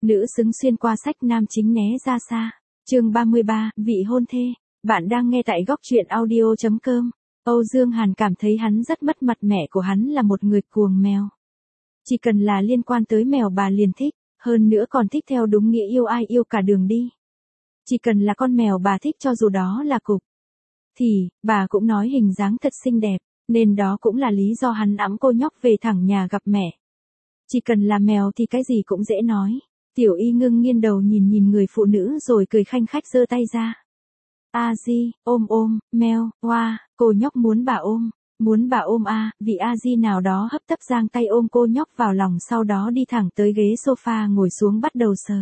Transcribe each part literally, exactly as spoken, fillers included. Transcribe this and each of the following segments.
Nữ xứng xuyên qua sách nam chính né ra xa. Chương ba mươi ba, vị hôn thê. Bạn đang nghe tại góc truyện audio chấm com. Âu Dương Hàn cảm thấy hắn rất mất mặt, mẹ của hắn là một người cuồng mèo. Chỉ cần là liên quan tới mèo bà liền thích, hơn nữa còn thích theo đúng nghĩa yêu ai yêu cả đường đi. Chỉ cần là con mèo bà thích cho dù đó là cục. Thì, bà cũng nói hình dáng thật xinh đẹp, nên đó cũng là lý do hắn ẵm cô nhóc về thẳng nhà gặp mẹ. Chỉ cần là mèo thì cái gì cũng dễ nói. Tiểu Y ngưng nghiêng đầu nhìn nhìn người phụ nữ rồi cười khanh khách giơ tay ra. A Di, ôm ôm, mèo, hoa, cô nhóc muốn bà ôm, muốn bà ôm a, vị A Di nào đó hấp tấp giang tay ôm cô nhóc vào lòng, sau đó đi thẳng tới ghế sofa ngồi xuống bắt đầu sờ.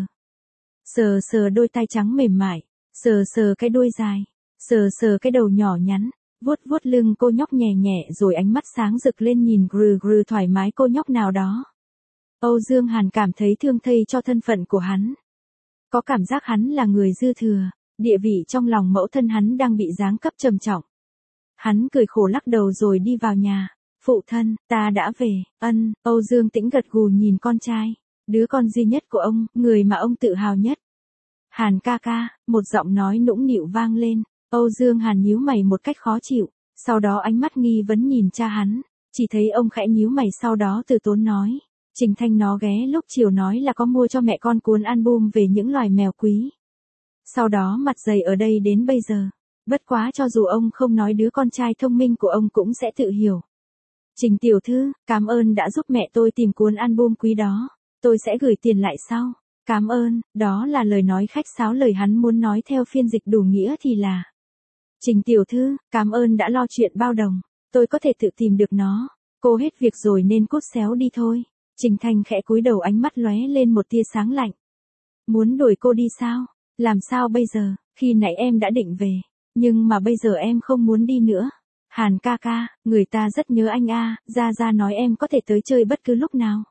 Sờ sờ đôi tay trắng mềm mại, sờ sờ cái đuôi dài, sờ sờ cái đầu nhỏ nhắn, vuốt vuốt lưng cô nhóc nhẹ nhẹ rồi ánh mắt sáng rực lên nhìn gừ gừ thoải mái cô nhóc nào đó. Âu Dương Hàn cảm thấy thương thây cho thân phận của hắn. Có cảm giác hắn là người dư thừa, địa vị trong lòng mẫu thân hắn đang bị giáng cấp trầm trọng. Hắn cười khổ lắc đầu rồi đi vào nhà. Phụ thân, ta đã về. Ân, Âu Dương Tĩnh gật gù nhìn con trai, đứa con duy nhất của ông, người mà ông tự hào nhất. Hàn ca ca, một giọng nói nũng nịu vang lên. Âu Dương Hàn nhíu mày một cách khó chịu, sau đó ánh mắt nghi vấn nhìn cha hắn, chỉ thấy ông khẽ nhíu mày sau đó từ tốn nói. Trình Thanh nó ghé lúc chiều nói là có mua cho mẹ con cuốn album về những loài mèo quý. Sau đó mặt dày ở đây đến bây giờ. Bất quá cho dù ông không nói đứa con trai thông minh của ông cũng sẽ tự hiểu. Trình tiểu thư, cảm ơn đã giúp mẹ tôi tìm cuốn album quý đó. Tôi sẽ gửi tiền lại sau. Cảm ơn, đó là lời nói khách sáo, lời hắn muốn nói theo phiên dịch đủ nghĩa thì là. Trình tiểu thư, cảm ơn đã lo chuyện bao đồng. Tôi có thể tự tìm được nó. Cô hết việc rồi nên cút xéo đi thôi. Trình Thanh khẽ cúi đầu, ánh mắt lóe lên một tia sáng lạnh. Muốn đuổi cô đi sao? Làm sao bây giờ? Khi nãy em đã định về, nhưng mà bây giờ em không muốn đi nữa. Hàn ca ca, người ta rất nhớ anh a, Gia Gia nói em có thể tới chơi bất cứ lúc nào.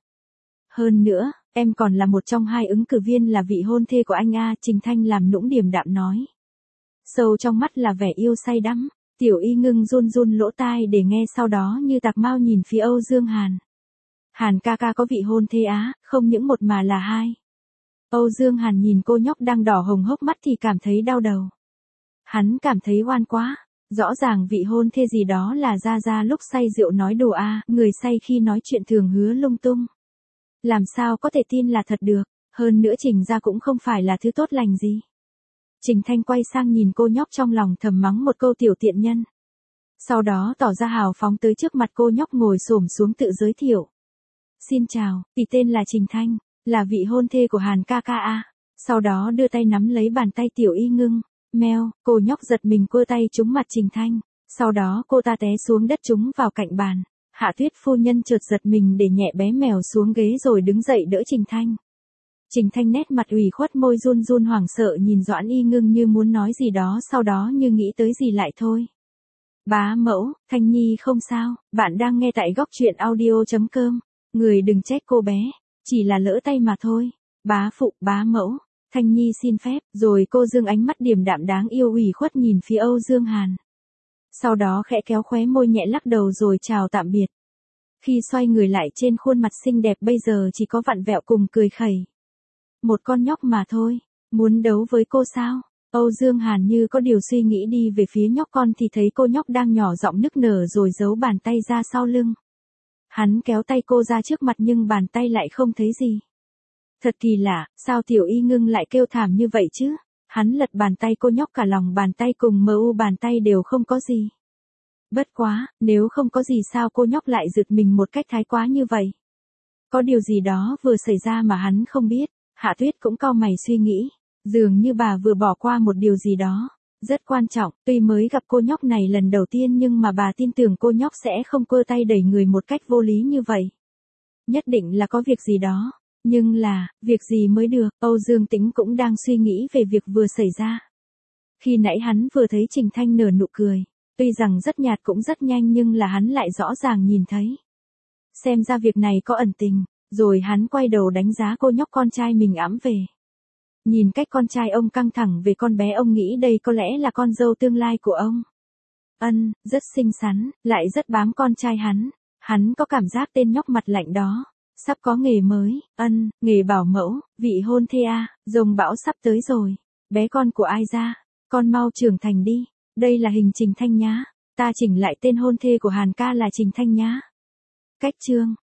Hơn nữa, em còn là một trong hai ứng cử viên là vị hôn thê của anh a, Trình Thanh làm nũng điềm đạm nói. Sâu trong mắt là vẻ yêu say đắm, Tiểu Y ngưng run run lỗ tai để nghe, sau đó như tạc mau nhìn phía Âu Dương Hàn. Hàn ca ca có vị hôn thê á, không những một mà là hai. Âu Dương Hàn nhìn cô nhóc đang đỏ hồng hốc mắt thì cảm thấy đau đầu. Hắn cảm thấy oan quá, rõ ràng vị hôn thê gì đó là Gia Gia lúc say rượu nói đồ a, người say khi nói chuyện thường hứa lung tung. Làm sao có thể tin là thật được, hơn nữa Trình gia cũng không phải là thứ tốt lành gì. Trình Thanh quay sang nhìn cô nhóc trong lòng thầm mắng một câu tiểu tiện nhân. Sau đó tỏ ra hào phóng tới trước mặt cô nhóc ngồi xổm xuống tự giới thiệu. Xin chào, tỷ tên là Trình Thanh, là vị hôn thê của Hàn ca ca a. Sau đó đưa tay nắm lấy bàn tay Tiểu Y ngưng. Mèo, cô nhóc giật mình cua tay trúng mặt Trình Thanh. Sau đó cô ta té xuống đất trúng vào cạnh bàn. Hạ Tuyết phu nhân chợt giật mình để nhẹ bé mèo xuống ghế rồi đứng dậy đỡ Trình Thanh. Trình Thanh nét mặt ủy khuất, môi run run hoảng sợ nhìn Doãn Y ngưng như muốn nói gì đó, sau đó như nghĩ tới gì lại thôi. Bá mẫu, Thanh Nhi không sao, bạn đang nghe tại góc truyện audio chấm com. Người đừng trách cô bé, chỉ là lỡ tay mà thôi. Bá phụ, bá mẫu, Thanh Nhi xin phép, rồi cô dương ánh mắt điềm đạm đáng yêu ủy khuất nhìn phía Âu Dương Hàn. Sau đó khẽ kéo khóe môi nhẹ lắc đầu rồi chào tạm biệt. Khi xoay người lại, trên khuôn mặt xinh đẹp bây giờ chỉ có vặn vẹo cùng cười khẩy. Một con nhóc mà thôi, muốn đấu với cô sao? Âu Dương Hàn như có điều suy nghĩ đi về phía nhóc con thì thấy cô nhóc đang nhỏ giọng nức nở rồi giấu bàn tay ra sau lưng. Hắn kéo tay cô ra trước mặt nhưng bàn tay lại không thấy gì. Thật kỳ lạ, sao Tiểu Y ngưng lại kêu thảm như vậy chứ? Hắn lật bàn tay cô nhóc, cả lòng bàn tay cùng mờ u bàn tay đều không có gì. Bất quá, nếu không có gì sao cô nhóc lại giật mình một cách thái quá như vậy? Có điều gì đó vừa xảy ra mà hắn không biết. Hạ Tuyết cũng cau mày suy nghĩ, dường như bà vừa bỏ qua một điều gì đó rất quan trọng. Tuy mới gặp cô nhóc này lần đầu tiên nhưng mà bà tin tưởng cô nhóc sẽ không quơ tay đẩy người một cách vô lý như vậy. Nhất định là có việc gì đó. Nhưng là, việc gì mới được? Âu Dương Tĩnh cũng đang suy nghĩ về việc vừa xảy ra. Khi nãy hắn vừa thấy Trình Thanh nở nụ cười. Tuy rằng rất nhạt cũng rất nhanh nhưng là hắn lại rõ ràng nhìn thấy. Xem ra việc này có ẩn tình. Rồi hắn quay đầu đánh giá cô nhóc con trai mình ẵm về. Nhìn cách con trai ông căng thẳng về con bé, ông nghĩ đây có lẽ là con dâu tương lai của ông. Ân, rất xinh xắn, lại rất bám con trai hắn. Hắn có cảm giác tên nhóc mặt lạnh đó Sắp có nghề mới, ân, nghề bảo mẫu, vị hôn thê à, rồng bão sắp tới rồi. Bé con của ai ra? Con mau trưởng thành đi. Đây là hình Trình Thanh Nhã. Ta chỉnh lại tên hôn thê của Hàn ca là Trình Thanh Nhã. Cách chương